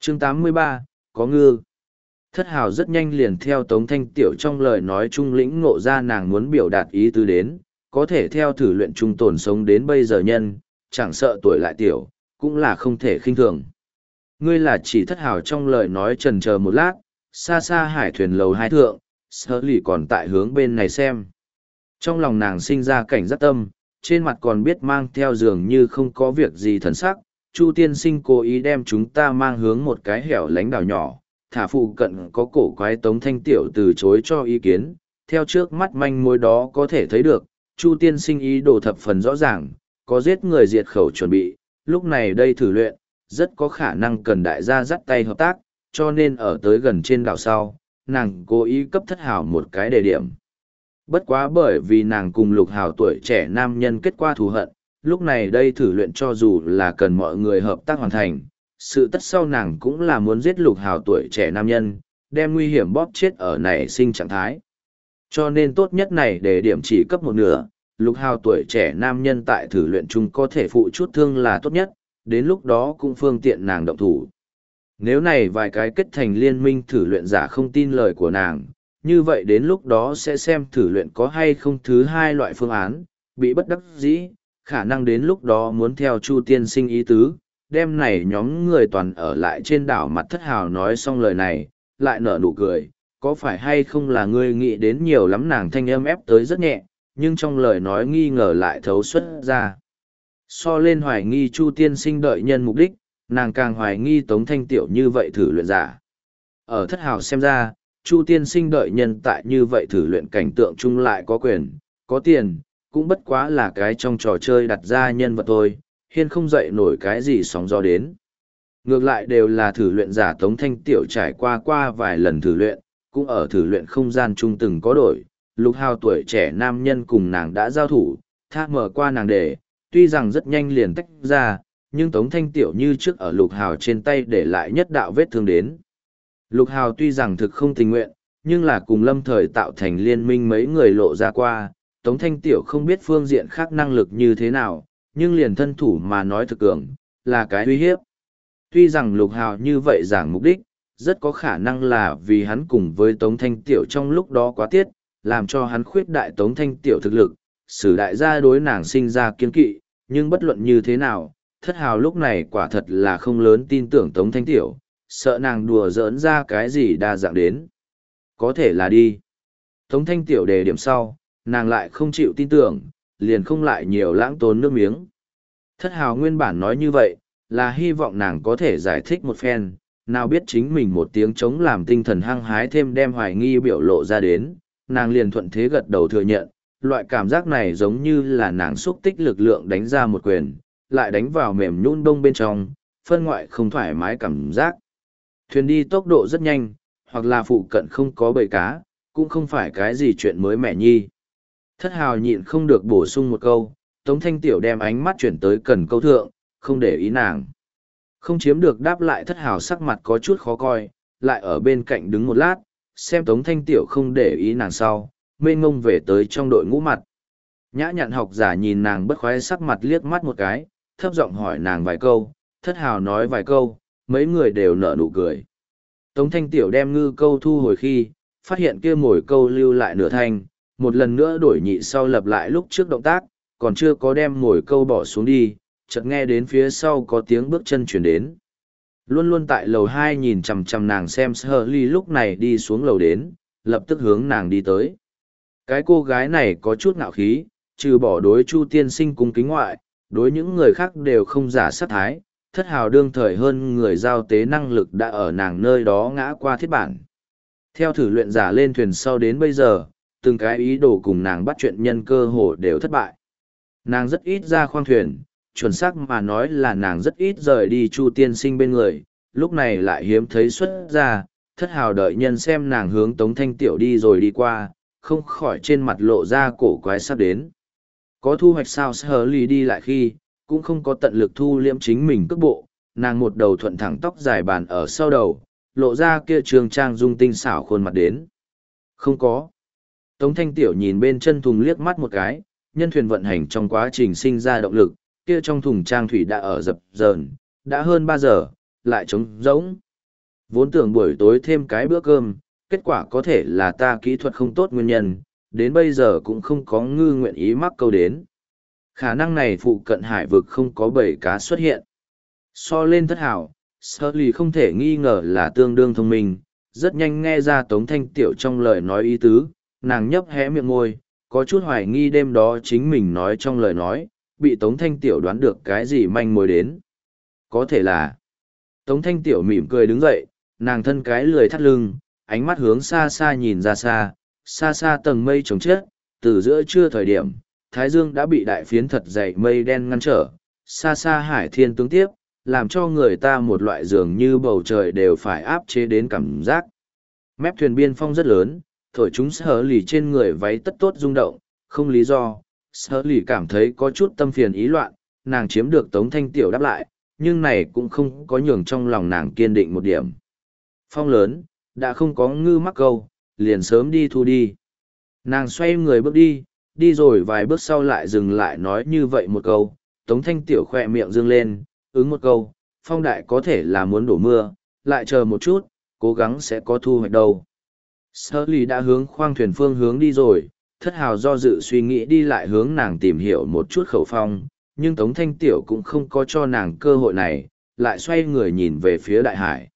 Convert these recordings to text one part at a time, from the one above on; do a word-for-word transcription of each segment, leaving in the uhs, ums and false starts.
chương tám mươi ba, có ngư. Thất hào rất nhanh liền theo Tống Thanh Tiểu trong lời nói trung lĩnh ngộ ra nàng muốn biểu đạt ý tứ đến, có thể theo thử luyện trung tồn sống đến bây giờ nhân, chẳng sợ tuổi lại tiểu, cũng là không thể khinh thường. Ngươi là chỉ thất hào trong lời nói trần chờ một lát, xa xa hải thuyền lầu hai thượng, sơ lì còn tại hướng bên này xem. Trong lòng nàng sinh ra cảnh giác tâm, trên mặt còn biết mang theo dường như không có việc gì thần sắc, Chu tiên sinh cố ý đem chúng ta mang hướng một cái hẻo lánh đảo nhỏ, thả phụ cận có cổ quái Tống Thanh Tiểu từ chối cho ý kiến, theo trước mắt manh mối đó có thể thấy được, Chu tiên sinh ý đồ thập phần rõ ràng, có giết người diệt khẩu chuẩn bị, lúc này đây thử luyện, rất có khả năng cần đại gia dắt tay hợp tác, cho nên ở tới gần trên đảo sau, nàng cố ý cấp thất hào một cái đề điểm. Bất quá bởi vì nàng cùng lục hào tuổi trẻ nam nhân kết qua thù hận, lúc này đây thử luyện cho dù là cần mọi người hợp tác hoàn thành, sự tất sau nàng cũng là muốn giết lục hào tuổi trẻ nam nhân, đem nguy hiểm bóp chết ở nảy sinh trạng thái. Cho nên tốt nhất này để điểm chỉ cấp một nửa, lục hào tuổi trẻ nam nhân tại thử luyện chung có thể phụ chút thương là tốt nhất, đến lúc đó cũng phương tiện nàng động thủ. Nếu này vài cái kết thành liên minh thử luyện giả không tin lời của nàng, như vậy đến lúc đó sẽ xem thử luyện có hay không thứ hai loại phương án, bị bất đắc dĩ, khả năng đến lúc đó muốn theo Chu tiên sinh ý tứ, đêm này nhóm người toàn ở lại trên đảo mặt thất hào nói xong lời này, lại nở nụ cười, có phải hay không là ngươi nghĩ đến nhiều lắm nàng thanh âm ép tới rất nhẹ, nhưng trong lời nói nghi ngờ lại thấu xuất ra. So lên hoài nghi Chu tiên sinh đợi nhân mục đích, nàng càng hoài nghi Tống Thanh Tiểu như vậy thử luyện giả. Ở thất hào xem ra, Chu tiên sinh đợi nhân tại như vậy thử luyện cảnh tượng chung lại có quyền, có tiền, cũng bất quá là cái trong trò chơi đặt ra nhân vật thôi, hiên không dậy nổi cái gì sóng gió đến. Ngược lại đều là thử luyện giả Tống Thanh Tiểu trải qua qua vài lần thử luyện, cũng ở thử luyện không gian chung từng có đổi, lục hào tuổi trẻ nam nhân cùng nàng đã giao thủ, tha mở qua nàng để, tuy rằng rất nhanh liền tách ra, nhưng Tống Thanh Tiểu như trước ở lục hào trên tay để lại nhất đạo vết thương đến. Lục hào tuy rằng thực không tình nguyện, nhưng là cùng lâm thời tạo thành liên minh mấy người lộ ra qua, Tống Thanh Tiểu không biết phương diện khác năng lực như thế nào, nhưng liền thân thủ mà nói thực cường, là cái uy hiếp. Tuy rằng lục hào như vậy giảng mục đích, rất có khả năng là vì hắn cùng với Tống Thanh Tiểu trong lúc đó quá tiết, làm cho hắn khuyết đại Tống Thanh Tiểu thực lực, sử đại gia đối nàng sinh ra kiên kỵ, nhưng bất luận như thế nào, thất hào lúc này quả thật là không lớn tin tưởng Tống Thanh Tiểu, sợ nàng đùa giỡn ra cái gì đa dạng đến. Có thể là đi. Tống Thanh Tiểu đề điểm sau, nàng lại không chịu tin tưởng, liền không lại nhiều lãng tốn nước miếng. Thất hào nguyên bản nói như vậy, là hy vọng nàng có thể giải thích một phen, nào biết chính mình một tiếng chống làm tinh thần hăng hái thêm đem hoài nghi biểu lộ ra đến, nàng liền thuận thế gật đầu thừa nhận, loại cảm giác này giống như là nàng xúc tích lực lượng đánh ra một quyền, lại đánh vào mềm nhũn đông bên trong, phân ngoại không thoải mái cảm giác. Thuyền đi tốc độ rất nhanh, hoặc là phụ cận không có bầy cá, cũng không phải cái gì chuyện mới mẻ nhi. Thất hào nhịn không được bổ sung một câu, Tống Thanh Tiểu đem ánh mắt chuyển tới cần câu thượng, không để ý nàng. Không chiếm được đáp lại thất hào sắc mặt có chút khó coi, lại ở bên cạnh đứng một lát, xem Tống Thanh Tiểu không để ý nàng sau, mênh ngông về tới trong đội ngũ mặt. Nhã nhặn học giả nhìn nàng bất khoái sắc mặt liếc mắt một cái, thấp giọng hỏi nàng vài câu, thất hào nói vài câu, mấy người đều nở nụ cười. Tống Thanh Tiểu đem ngư câu thu hồi khi, phát hiện kia mồi câu lưu lại nửa thanh, một lần nữa đổi nhị sau lập lại lúc trước động tác, còn chưa có đem mồi câu bỏ xuống đi, chợt nghe đến phía sau có tiếng bước chân chuyển đến. Luôn luôn tại lầu hai nhìn chằm chằm nàng xem Sơ Ly lúc này đi xuống lầu đến, lập tức hướng nàng đi tới. Cái cô gái này có chút ngạo khí, trừ bỏ đối Chu tiên sinh cung kính ngoại, đối những người khác đều không giả sát thái, thất hào đương thời hơn người giao tế năng lực đã ở nàng nơi đó ngã qua thiết bản. Theo thử luyện giả lên thuyền sau đến bây giờ, từng cái ý đồ cùng nàng bắt chuyện nhân cơ hồ đều thất bại. Nàng rất ít ra khoang thuyền, chuẩn xác mà nói là nàng rất ít rời đi Chu tiên sinh bên người, lúc này lại hiếm thấy xuất ra, thất hào đợi nhân xem nàng hướng Tống Thanh Tiểu đi rồi đi qua, không khỏi trên mặt lộ ra cổ quái sắp đến. Có thu hoạch sao Sơ Ly đi lại khi, cũng không có tận lực thu liễm chính mình cước bộ, nàng một đầu thuận thẳng tóc dài bàn ở sau đầu, lộ ra kia trường trang dung tinh xảo khuôn mặt đến. Không có. Tống Thanh Tiểu nhìn bên chân thùng liếc mắt một cái, nhân thuyền vận hành trong quá trình sinh ra động lực, kia trong thùng trang thủy đã ở dập dờn, đã hơn ba giờ, lại trống rỗng. Vốn tưởng buổi tối thêm cái bữa cơm, kết quả có thể là ta kỹ thuật không tốt nguyên nhân, đến bây giờ cũng không có ngư nguyện ý mắc câu đến. Khả năng này phụ cận hải vực không có bầy cá xuất hiện. So lên thất hảo, Sơ lì không thể nghi ngờ là tương đương thông minh, rất nhanh nghe ra Tống Thanh Tiểu trong lời nói ý tứ, nàng nhấp hé miệng môi, có chút hoài nghi đêm đó chính mình nói trong lời nói, bị Tống Thanh Tiểu đoán được cái gì manh mối đến. Có thể là, Tống Thanh Tiểu mỉm cười đứng dậy, nàng thân cái lười thắt lưng, ánh mắt hướng xa xa nhìn ra xa, xa xa tầng mây trống chết, từ giữa trưa thời điểm, Thái Dương đã bị đại phiến thật dày mây đen ngăn trở, xa xa hải thiên tướng tiếp, làm cho người ta một loại dường như bầu trời đều phải áp chế đến cảm giác. Mép thuyền biên phong rất lớn, thổi chúng Sở Lì trên người váy tất tốt rung động, không lý do, Sở Lì cảm thấy có chút tâm phiền ý loạn, nàng chiếm được Tống Thanh Tiểu đáp lại, nhưng này cũng không có nhường trong lòng nàng kiên định một điểm. Phong lớn, đã không có ngư mắc câu, liền sớm đi thu đi. Nàng xoay người bước đi, đi rồi vài bước sau lại dừng lại nói như vậy một câu, Tống Thanh Tiểu khỏe miệng dương lên, ứng một câu, phong đại có thể là muốn đổ mưa, lại chờ một chút, cố gắng sẽ có thu hoạch đâu. Sở Lì đã hướng khoang thuyền phương hướng đi rồi, thất hào do dự suy nghĩ đi lại hướng nàng tìm hiểu một chút khẩu phong, nhưng Tống Thanh Tiểu cũng không có cho nàng cơ hội này, lại xoay người nhìn về phía đại hải.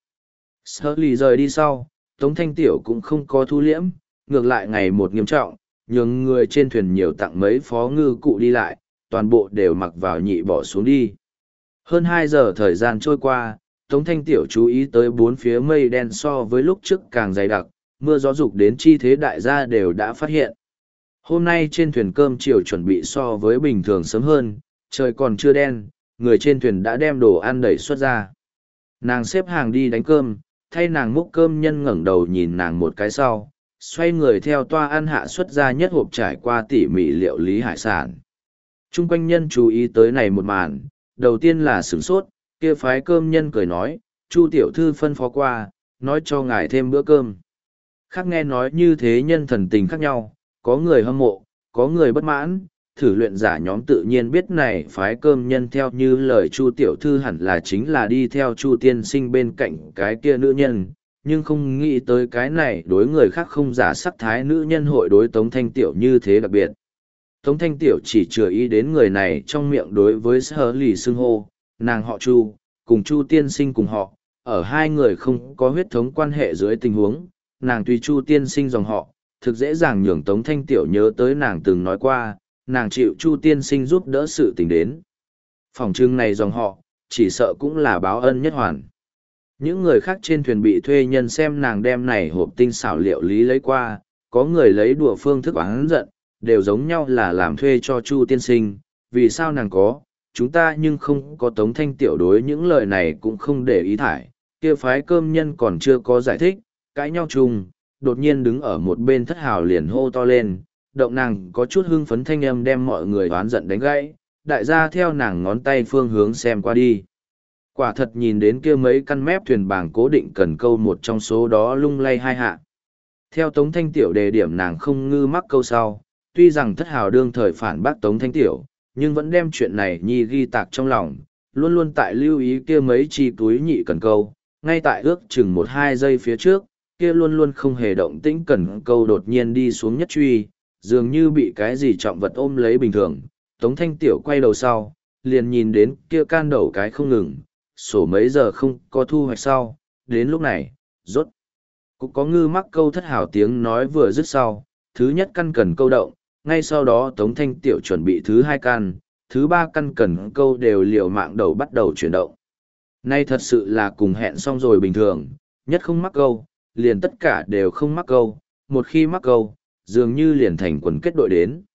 Sở Lì rời đi sau, Tống Thanh Tiểu cũng không có thu liễm, ngược lại ngày một nghiêm trọng, nhường người trên thuyền nhiều tặng mấy phó ngư cụ đi lại, toàn bộ đều mặc vào nhị bỏ xuống đi. Hơn hai giờ thời gian trôi qua, Tống Thanh Tiểu chú ý tới bốn phía mây đen so với lúc trước càng dày đặc, mưa gió rục đến chi thế đại gia đều đã phát hiện. Hôm nay trên thuyền cơm chiều chuẩn bị so với bình thường sớm hơn, trời còn chưa đen, người trên thuyền đã đem đồ ăn đẩy xuất ra. Nàng xếp hàng đi đánh cơm, thay nàng múc cơm nhân ngẩng đầu nhìn nàng một cái sau, xoay người theo toa ăn hạ xuất ra nhất hộp trải qua tỉ mỉ liệu lý hải sản. Trung quanh nhân chú ý tới này một màn, đầu tiên là sửng sốt, kia phái cơm nhân cười nói, Chu tiểu thư phân phó qua, nói cho ngài thêm bữa cơm. Khác nghe nói như thế nhân thần tình khác nhau, có người hâm mộ, có người bất mãn, thử luyện giả nhóm tự nhiên biết này phái cơm nhân theo như lời Chu tiểu thư hẳn là chính là đi theo Chu tiên sinh bên cạnh cái kia nữ nhân, nhưng không nghĩ tới cái này đối người khác không giả sắc thái nữ nhân hội đối Tống Thanh Tiểu như thế đặc biệt. Tống Thanh Tiểu chỉ chừa ý đến người này trong miệng đối với Sở Lì xưng hô, nàng họ Chu, cùng Chu tiên sinh cùng họ, ở hai người không có huyết thống quan hệ dưới tình huống, nàng tùy Chu tiên sinh dòng họ, thực dễ dàng nhường Tống Thanh Tiểu nhớ tới nàng từng nói qua, nàng chịu Chu tiên sinh giúp đỡ sự tình đến. Phòng trưng này dòng họ, chỉ sợ cũng là báo ân nhất hoàn. Những người khác trên thuyền bị thuê nhân xem nàng đem này hộp tinh xảo liệu lý lấy qua, có người lấy đùa phương thức oán giận, đều giống nhau là làm thuê cho Chu tiên sinh, vì sao nàng có, chúng ta nhưng không có. Tống Thanh Tiểu đối những lời này cũng không để ý thải, kia phái cơm nhân còn chưa có giải thích, cãi nhau chung, đột nhiên đứng ở một bên thất hào liền hô to lên, động nàng có chút hưng phấn thanh âm đem mọi người oán giận đánh gãy, đại gia theo nàng ngón tay phương hướng xem qua đi. Quả thật nhìn đến kia mấy căn mép thuyền bảng cố định cần câu một trong số đó lung lay hai hạ. Theo Tống Thanh Tiểu đề điểm nàng không ngư mắc câu sau, tuy rằng thất hào đương thời phản bác Tống Thanh Tiểu, nhưng vẫn đem chuyện này nhi ghi tạc trong lòng, luôn luôn tại lưu ý kia mấy chi túi nhị cần câu, ngay tại ước chừng một hai giây phía trước, kia luôn luôn không hề động tĩnh cần câu đột nhiên đi xuống nhất truy, dường như bị cái gì trọng vật ôm lấy bình thường. Tống Thanh Tiểu quay đầu sau, liền nhìn đến kia can đầu cái không ngừng, sổ mấy giờ không có thu hoạch sau, đến lúc này, rốt. Cũng có ngư mắc câu thất hào tiếng nói vừa dứt sau, thứ nhất căn cần câu động, ngay sau đó Tống Thanh Tiểu chuẩn bị thứ hai căn, thứ ba căn cần câu đều liều mạng đầu bắt đầu chuyển động. Nay thật sự là cùng hẹn xong rồi bình thường, nhất không mắc câu, liền tất cả đều không mắc câu, một khi mắc câu, dường như liền thành quần kết đội đến.